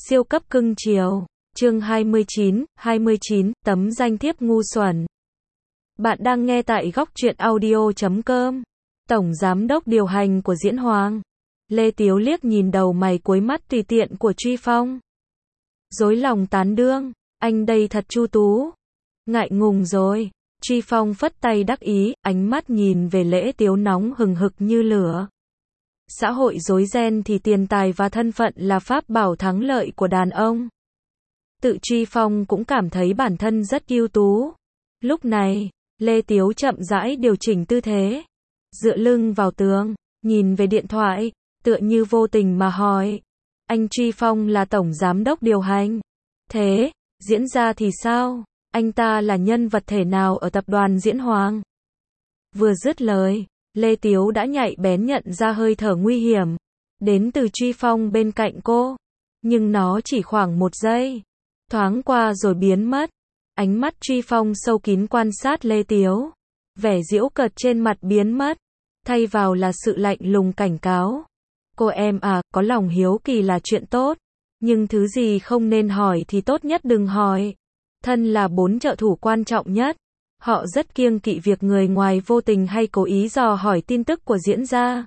Siêu cấp cưng chiều. Chương 29, tấm danh thiếp ngu xuẩn. Bạn đang nghe tại góc truyện audio.com. Tổng giám đốc điều hành của Diễn Hoàng. Lê Tiếu liếc nhìn đầu mày cuối mắt tùy tiện của Truy Phong. Dối lòng tán đương, anh đây thật chu tú. Ngại ngùng rồi. Truy Phong phất tay đắc ý, ánh mắt nhìn về Lễ Tiếu nóng hừng hực như lửa. Xã hội rối ren thì tiền tài và thân phận là pháp bảo thắng lợi của đàn ông. Tự Truy Phong cũng cảm thấy bản thân rất ưu tú. Lúc này, Lê Tiếu chậm rãi điều chỉnh tư thế, dựa lưng vào tường, nhìn về điện thoại, tựa như vô tình mà hỏi. Anh Truy Phong là tổng giám đốc điều hành. Thế, Diễn ra thì sao? Anh ta là nhân vật thể nào ở tập đoàn Diễn Hoàng? Vừa dứt lời, Lê Tiếu đã nhạy bén nhận ra hơi thở nguy hiểm đến từ Truy Phong bên cạnh cô. Nhưng nó chỉ khoảng 1 giây, thoáng qua rồi biến mất. Ánh mắt Truy Phong sâu kín quan sát Lê Tiếu. Vẻ giễu cợt trên mặt biến mất, thay vào là sự lạnh lùng cảnh cáo. Cô em à, có lòng hiếu kỳ là chuyện tốt, nhưng thứ gì không nên hỏi thì tốt nhất đừng hỏi. Thân là 4 trợ thủ quan trọng nhất, họ rất kiêng kỵ việc người ngoài vô tình hay cố ý dò hỏi tin tức của diễn gia.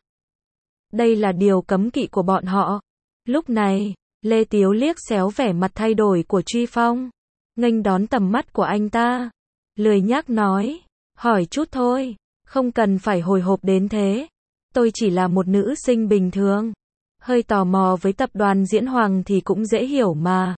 Đây là điều cấm kỵ của bọn họ. Lúc này, Lê Tiếu liếc xéo vẻ mặt thay đổi của Truy Phong, nghênh đón tầm mắt của anh ta. Lười nhác nói, hỏi chút thôi, không cần phải hồi hộp đến thế. Tôi chỉ là một nữ sinh bình thường, hơi tò mò với tập đoàn Diễn Hoàng thì cũng dễ hiểu mà.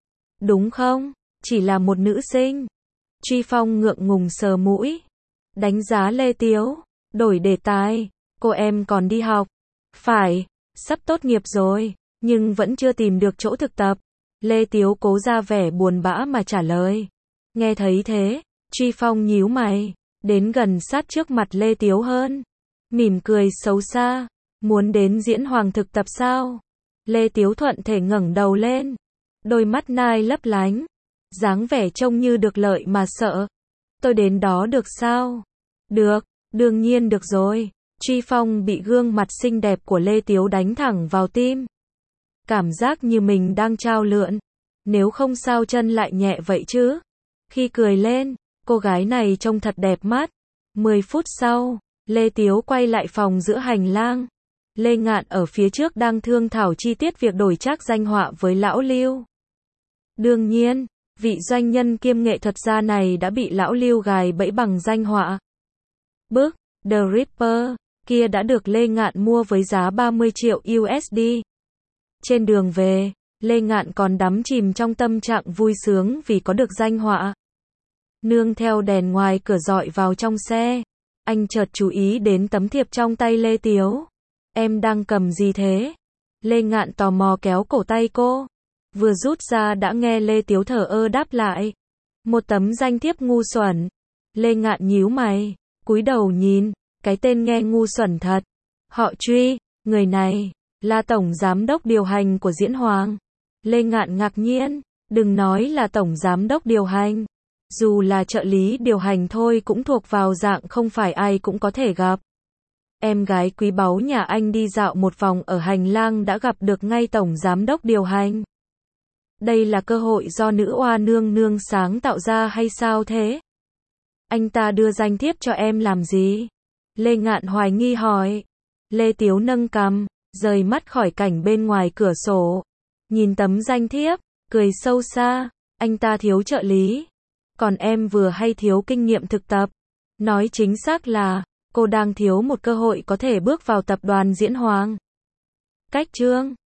Đúng không? Chỉ là một nữ sinh. Truy Phong ngượng ngùng sờ mũi, đánh giá Lê Tiếu, đổi đề tài. Cô em còn đi học? Phải, sắp tốt nghiệp rồi, nhưng vẫn chưa tìm được chỗ thực tập. Lê Tiếu cố ra vẻ buồn bã mà trả lời. Nghe thấy thế, Truy Phong nhíu mày, đến gần sát trước mặt Lê Tiếu hơn, mỉm cười xấu xa. Muốn đến Diễn Hoàng thực tập sao? Lê Tiếu thuận thể ngẩng đầu lên, đôi mắt nai lấp lánh, dáng vẻ trông như được lợi mà sợ. Tôi đến đó được sao? Được, đương nhiên được rồi. Truy Phong bị gương mặt xinh đẹp của Lê Tiếu đánh thẳng vào tim. Cảm giác như mình đang trao lượn. Nếu không sao chân lại nhẹ vậy chứ? Khi cười lên, cô gái này trông thật đẹp mắt. 10 phút sau, Lê Tiếu quay lại phòng giữa hành lang. Lê Ngạn ở phía trước đang thương thảo chi tiết việc đổi trác danh họa với lão Lưu. Đương nhiên, vị doanh nhân kiêm nghệ thuật gia này đã bị lão Lưu gài bẫy bằng danh họa. Bức The Ripper kia đã được Lê Ngạn mua với giá 30 triệu USD. Trên đường về, Lê Ngạn còn đắm chìm trong tâm trạng vui sướng vì có được danh họa. Nương theo đèn ngoài cửa dọi vào trong xe, anh chợt chú ý đến tấm thiệp trong tay Lê Tiếu. Em đang cầm gì thế? Lê Ngạn tò mò kéo cổ tay cô. Vừa rút ra đã nghe Lê Tiếu thờ ơ đáp lại. Một tấm danh thiếp ngu xuẩn. Lê Ngạn nhíu mày, cúi đầu nhìn, cái tên nghe ngu xuẩn thật. Họ Truy, người này là tổng giám đốc điều hành của Diễn Hoàng. Lê Ngạn ngạc nhiên, đừng nói là tổng giám đốc điều hành, dù là trợ lý điều hành thôi cũng thuộc vào dạng không phải ai cũng có thể gặp. Em gái quý báu nhà anh đi dạo một vòng ở hành lang đã gặp được ngay tổng giám đốc điều hành. Đây là cơ hội do nữ oa nương nương sáng tạo ra hay sao thế? Anh ta đưa danh thiếp cho em làm gì? Lê Ngạn hoài nghi hỏi. Lê Tiếu nâng cằm, rời mắt khỏi cảnh bên ngoài cửa sổ, nhìn tấm danh thiếp, cười sâu xa. Anh ta thiếu trợ lý, còn em vừa hay thiếu kinh nghiệm thực tập. Nói chính xác là, cô đang thiếu một cơ hội có thể bước vào tập đoàn Diễn Hoàng. Cách chương